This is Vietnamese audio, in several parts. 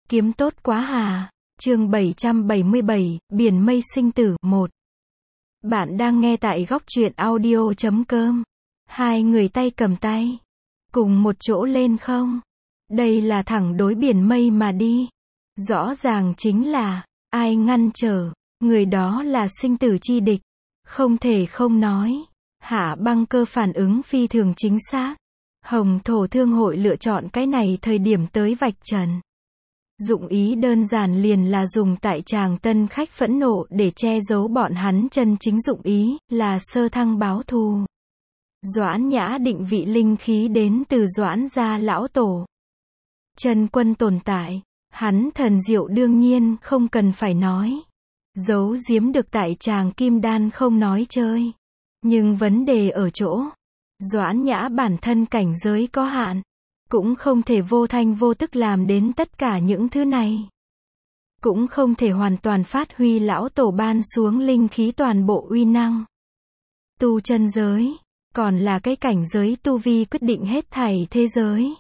Kiếm tốt quá hà. Chương 777, Biển mây sinh tử 1. Bạn đang nghe tại góc truyện audio.com. Hai người tay cầm tay, cùng một chỗ lên không? Đây là thẳng đối biển mây mà đi. Rõ ràng chính là, ai ngăn trở, người đó là sinh tử chi địch. Không thể không nói. Hạ Băng Cơ phản ứng phi thường chính xác. Hồng Thổ Thương hội lựa chọn cái này thời điểm tới vạch trần. Dụng ý đơn giản liền là dùng tại chàng tân khách phẫn nộ để che giấu bọn hắn chân chính dụng ý, là sơ thăng báo thù. Doãn Nhã định vị linh khí đến từ Doãn gia lão tổ. Chân quân tồn tại, hắn thần diệu đương nhiên không cần phải nói. Giấu giếm được tại chàng kim đan không nói chơi. Nhưng vấn đề ở chỗ, Doãn Nhã bản thân cảnh giới có hạn, cũng không thể vô thanh vô tức làm đến tất cả những thứ này. Cũng không thể hoàn toàn phát huy lão tổ ban xuống linh khí toàn bộ uy năng. Tu chân giới, còn là cái cảnh giới tu vi quyết định hết thảy thế giới.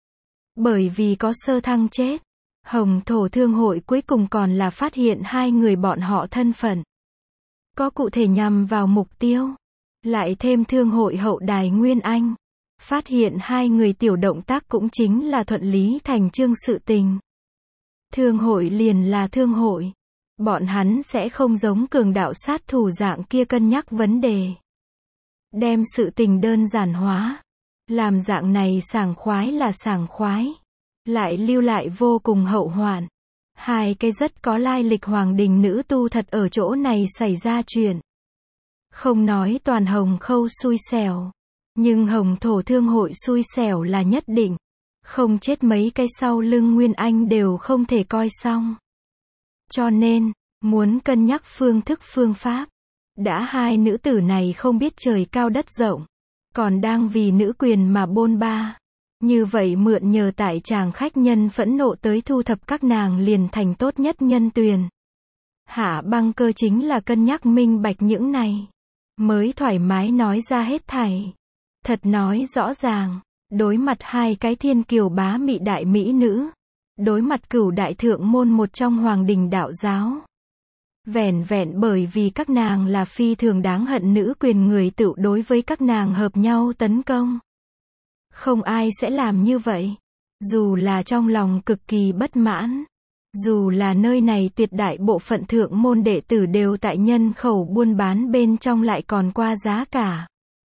Bởi vì có sơ thăng chết, Hồng Thổ Thương hội cuối cùng còn là phát hiện hai người bọn họ thân phận. Có cụ thể nhằm vào mục tiêu. Lại thêm thương hội hậu đài Nguyên Anh. Phát hiện hai người tiểu động tác cũng chính là thuận lý thành chương sự tình. Thương hội liền là thương hội. Bọn hắn sẽ không giống cường đạo sát thủ dạng kia cân nhắc vấn đề. Đem sự tình đơn giản hóa. Làm dạng này sảng khoái là sảng khoái. Lại lưu lại vô cùng hậu hoạn. Hai cái rất có lai lịch hoàng đình nữ tu thật ở chỗ này xảy ra chuyện. Không nói toàn Hồng Khâu xui xẻo. Nhưng Hồng Thổ Thương hội xui xẻo là nhất định. Không chết mấy cái sau lưng Nguyên Anh đều không thể coi xong. Cho nên, muốn cân nhắc phương thức phương pháp. Đã hai nữ tử này không biết trời cao đất rộng. Còn đang vì nữ quyền mà bôn ba. Như vậy mượn nhờ tại chàng khách nhân phẫn nộ tới thu thập các nàng liền thành tốt nhất nhân tuyền. Hạ Băng Cơ chính là cân nhắc minh bạch những này. Mới thoải mái nói ra hết thảy. Thật nói rõ ràng, đối mặt hai cái thiên kiều bá mị đại mỹ nữ. Đối mặt Cửu đại thượng môn một trong hoàng đình đạo giáo. Vẻn vẹn bởi vì các nàng là phi thường đáng hận nữ quyền người tự đối với các nàng hợp nhau tấn công. Không ai sẽ làm như vậy. Dù là trong lòng cực kỳ bất mãn. Dù là nơi này tuyệt đại bộ phận thượng môn đệ tử đều tại nhân khẩu buôn bán bên trong lại còn qua giá cả.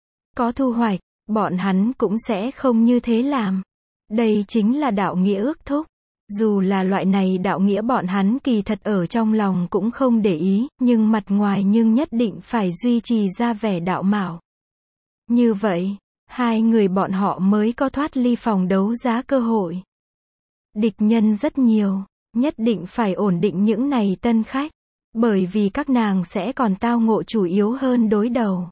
Có thu hoạch, bọn hắn cũng sẽ không như thế làm. Đây chính là đạo nghĩa ước thúc. Dù là loại này đạo nghĩa bọn hắn kỳ thật ở trong lòng cũng không để ý, nhưng mặt ngoài nhưng nhất định phải duy trì ra vẻ đạo mạo. Như vậy, hai người bọn họ mới có thoát ly phòng đấu giá cơ hội. Địch nhân rất nhiều, nhất định phải ổn định những này tân khách, bởi vì các nàng sẽ còn tao ngộ chủ yếu hơn đối đầu.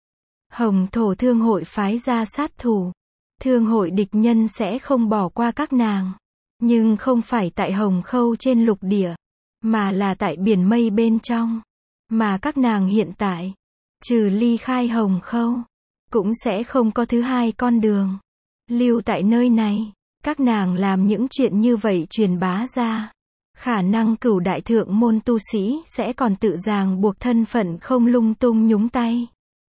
Hồng Thổ Thương hội phái ra sát thủ, thương hội địch nhân sẽ không bỏ qua các nàng, nhưng không phải tại Hồng Khâu trên lục địa, mà là tại biển mây bên trong, mà các nàng hiện tại, trừ ly khai Hồng Khâu, cũng sẽ không có thứ hai con đường. Lưu tại nơi này, các nàng làm những chuyện như vậy truyền bá ra. Khả năng Cửu đại thượng môn tu sĩ sẽ còn tự ràng buộc thân phận không lung tung nhúng tay.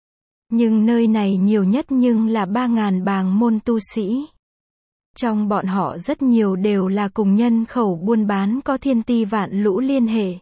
Nhưng nơi này nhiều nhất nhưng là 3.000 bàng môn tu sĩ. Trong bọn họ rất nhiều đều là cùng nhân khẩu buôn bán có thiên ti vạn lũ liên hệ.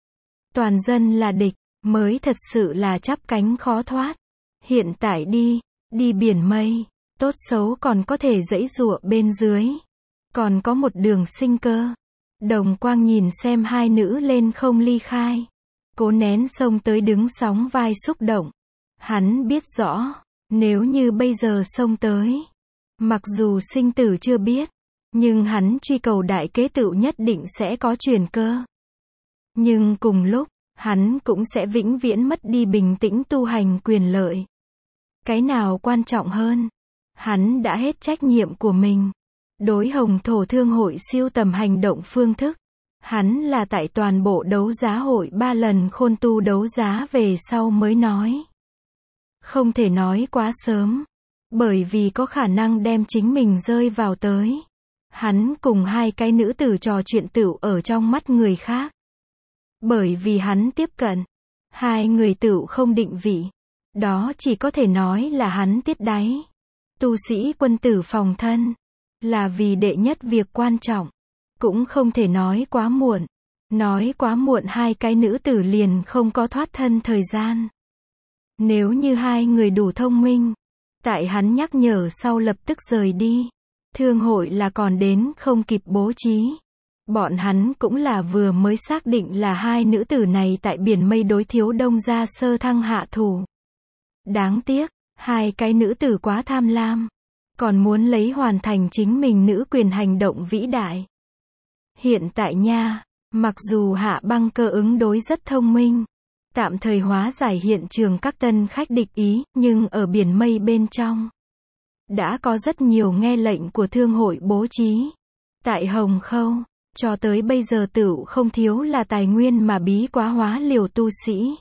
Toàn dân là địch, mới thật sự là chắp cánh khó thoát. Hiện tại đi biển mây, tốt xấu còn có thể giãy giụa bên dưới. Còn có một đường sinh cơ. Đồng Quang nhìn xem hai nữ lên không ly khai. Cố nén xông tới đứng sóng vai xúc động. Hắn biết rõ, nếu như bây giờ xông tới, mặc dù sinh tử chưa biết, nhưng hắn truy cầu đại kế tựu nhất định sẽ có chuyển cơ. Nhưng cùng lúc, hắn cũng sẽ vĩnh viễn mất đi bình tĩnh tu hành quyền lợi. Cái nào quan trọng hơn? Hắn đã hết trách nhiệm của mình. Đối Hồng Thổ Thương hội siêu tầm hành động phương thức, hắn là tại toàn bộ đấu giá hội 3 lần khôn tu đấu giá về sau mới nói. Không thể nói quá sớm, bởi vì có khả năng đem chính mình rơi vào tới Hắn cùng hai cái nữ tử trò chuyện tựu ở trong mắt người khác. Bởi vì hắn tiếp cận, hai người tựu không định vị. Đó chỉ có thể nói là hắn tiết đáy. Tu sĩ quân tử phòng thân, là vì đệ nhất việc quan trọng. Cũng không thể nói quá muộn. Nói quá muộn hai cái nữ tử liền không có thoát thân thời gian. Nếu như hai người đủ thông minh, tại hắn nhắc nhở sau lập tức rời đi. Thương hội là còn đến không kịp bố trí. Bọn hắn cũng là vừa mới xác định là hai nữ tử này tại biển mây đối Thiếu Đông gia sơ thăng hạ thủ. Đáng tiếc, hai cái nữ tử quá tham lam. Còn muốn lấy hoàn thành chính mình nữ quyền hành động vĩ đại. Hiện tại nha, mặc dù Hạ Băng Cơ ứng đối rất thông minh, tạm thời hóa giải hiện trường các tân khách địch ý, nhưng ở biển mây bên trong, đã có rất nhiều nghe lệnh của thương hội bố trí. Tại Hồng Khâu, cho tới bây giờ tựu không thiếu là tài nguyên mà bí quá hóa liều tu sĩ.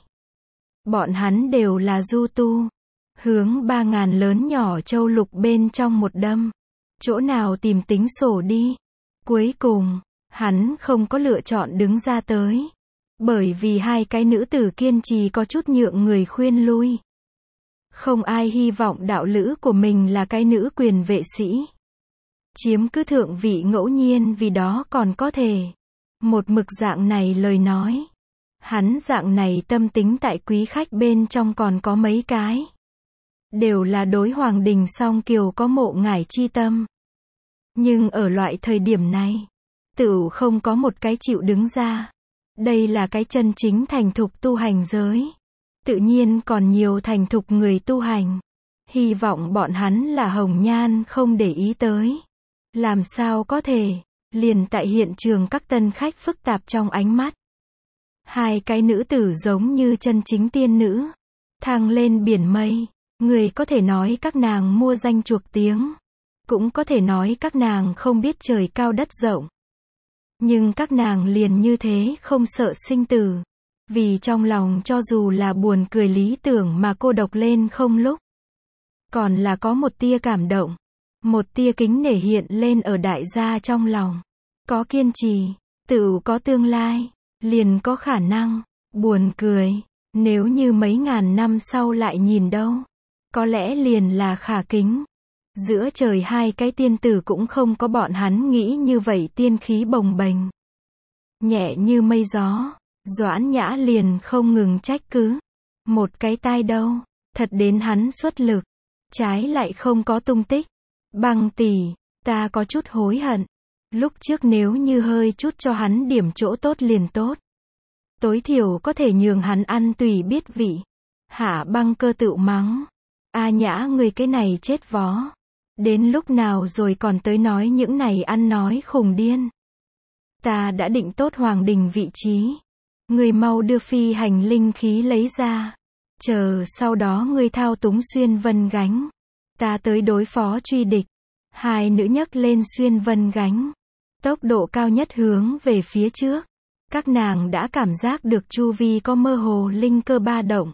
Bọn hắn đều là du tu, hướng 3.000 lớn nhỏ châu lục bên trong một đâm. Chỗ nào tìm tính sổ đi. Cuối cùng, hắn không có lựa chọn đứng ra tới. Bởi vì hai cái nữ tử kiên trì có chút nhượng người khuyên lui. Không ai hy vọng đạo lữ của mình là cái nữ quyền vệ sĩ. Chiếm cứ thượng vị ngẫu nhiên vì đó còn có thể. Một mực dạng này lời nói. Hắn dạng này tâm tính tại quý khách bên trong còn có mấy cái. Đều là đối hoàng đình song kiều có mộ ngải chi tâm. Nhưng ở loại thời điểm này, tựu không có một cái chịu đứng ra. Đây là cái chân chính thành thục tu hành giới. Tự nhiên còn nhiều thành thục người tu hành. Hy vọng bọn hắn là hồng nhan không để ý tới. Làm sao có thể, liền tại hiện trường các tân khách phức tạp trong ánh mắt. Hai cái nữ tử giống như chân chính tiên nữ. Thăng lên biển mây. Người có thể nói các nàng mua danh chuộc tiếng. Cũng có thể nói các nàng không biết trời cao đất rộng. Nhưng các nàng liền như thế không sợ sinh tử. Vì trong lòng cho dù là buồn cười lý tưởng mà cô độc lên không lúc. Còn là có một tia cảm động. Một tia kính nể hiện lên ở đại gia trong lòng. Có kiên trì, tự có tương lai, liền có khả năng. Buồn cười, nếu như mấy ngàn năm sau lại nhìn đâu. Có lẽ liền là khả kính. Giữa trời hai cái tiên tử cũng không có bọn hắn nghĩ như vậy tiên khí bồng bềnh. Nhẹ như mây gió, Doãn Nhã liền không ngừng trách cứ. Một cái tai đâu, thật đến hắn xuất lực. Trái lại không có tung tích. Băng tỷ, ta có chút hối hận. Lúc trước nếu như hơi chút cho hắn điểm chỗ tốt liền tốt. Tối thiểu có thể nhường hắn ăn tùy biết vị. Hạ Băng Cơ tự mắng. A Nhã người cái này chết vó. Đến lúc nào rồi còn tới nói những này ăn nói khùng điên. Ta đã định tốt hoàng đình vị trí. Người mau đưa phi hành linh khí lấy ra. Chờ sau đó người thao túng xuyên vân gánh. Ta tới đối phó truy địch. Hai nữ nhấc lên xuyên vân gánh. Tốc độ cao nhất hướng về phía trước. Các nàng đã cảm giác được chu vi có mơ hồ linh cơ ba động.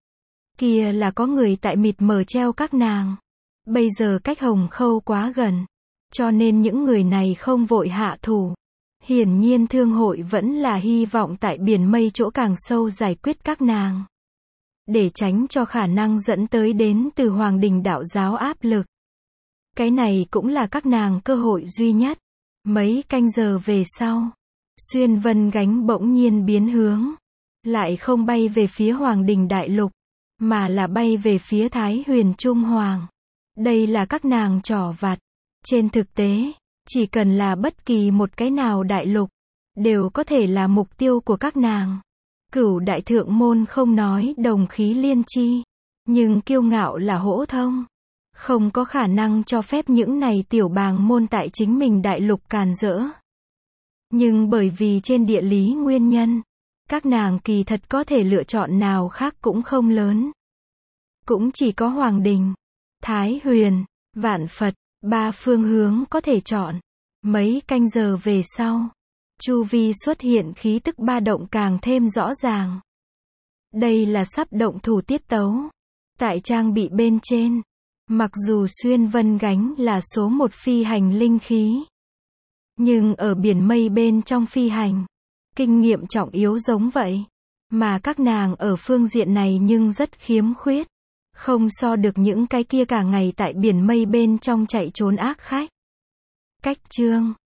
Kia là có người tại mịt mờ treo các nàng. Bây giờ cách Hồng Khâu quá gần. Cho nên những người này không vội hạ thủ. Hiển nhiên thương hội vẫn là hy vọng tại biển mây chỗ càng sâu giải quyết các nàng. Để tránh cho khả năng dẫn tới đến từ hoàng đình đạo giáo áp lực. Cái này cũng là các nàng cơ hội duy nhất. Mấy canh giờ về sau, xuyên vân gánh bỗng nhiên biến hướng. Lại không bay về phía hoàng đình đại lục, mà là bay về phía Thái Huyền Trung Hoàng. Đây là các nàng trò vặt. Trên thực tế, chỉ cần là bất kỳ một cái nào đại lục, đều có thể là mục tiêu của các nàng. Cửu đại thượng môn không nói đồng khí liên chi, nhưng kiêu ngạo là hỗ thông. Không có khả năng cho phép những này tiểu bàng môn tại chính mình đại lục càn rỡ. Nhưng bởi vì trên địa lý nguyên nhân, các nàng kỳ thật có thể lựa chọn nào khác cũng không lớn. Cũng chỉ có Hoàng Đình, Thái Huyền, Vạn Phật, ba phương hướng có thể chọn. Mấy canh giờ về sau, chu vi xuất hiện khí tức ba động càng thêm rõ ràng. Đây là sắp động thủ tiết tấu. Tại trang bị bên trên, mặc dù xuyên vân gánh là số một phi hành linh khí, Nhưng ở biển mây bên trong phi hành, kinh nghiệm trọng yếu giống vậy. Mà các nàng ở phương diện này nhưng rất khiếm khuyết. Không so được những cái kia cả ngày tại biển mây bên trong chạy trốn ác khách. Cách chương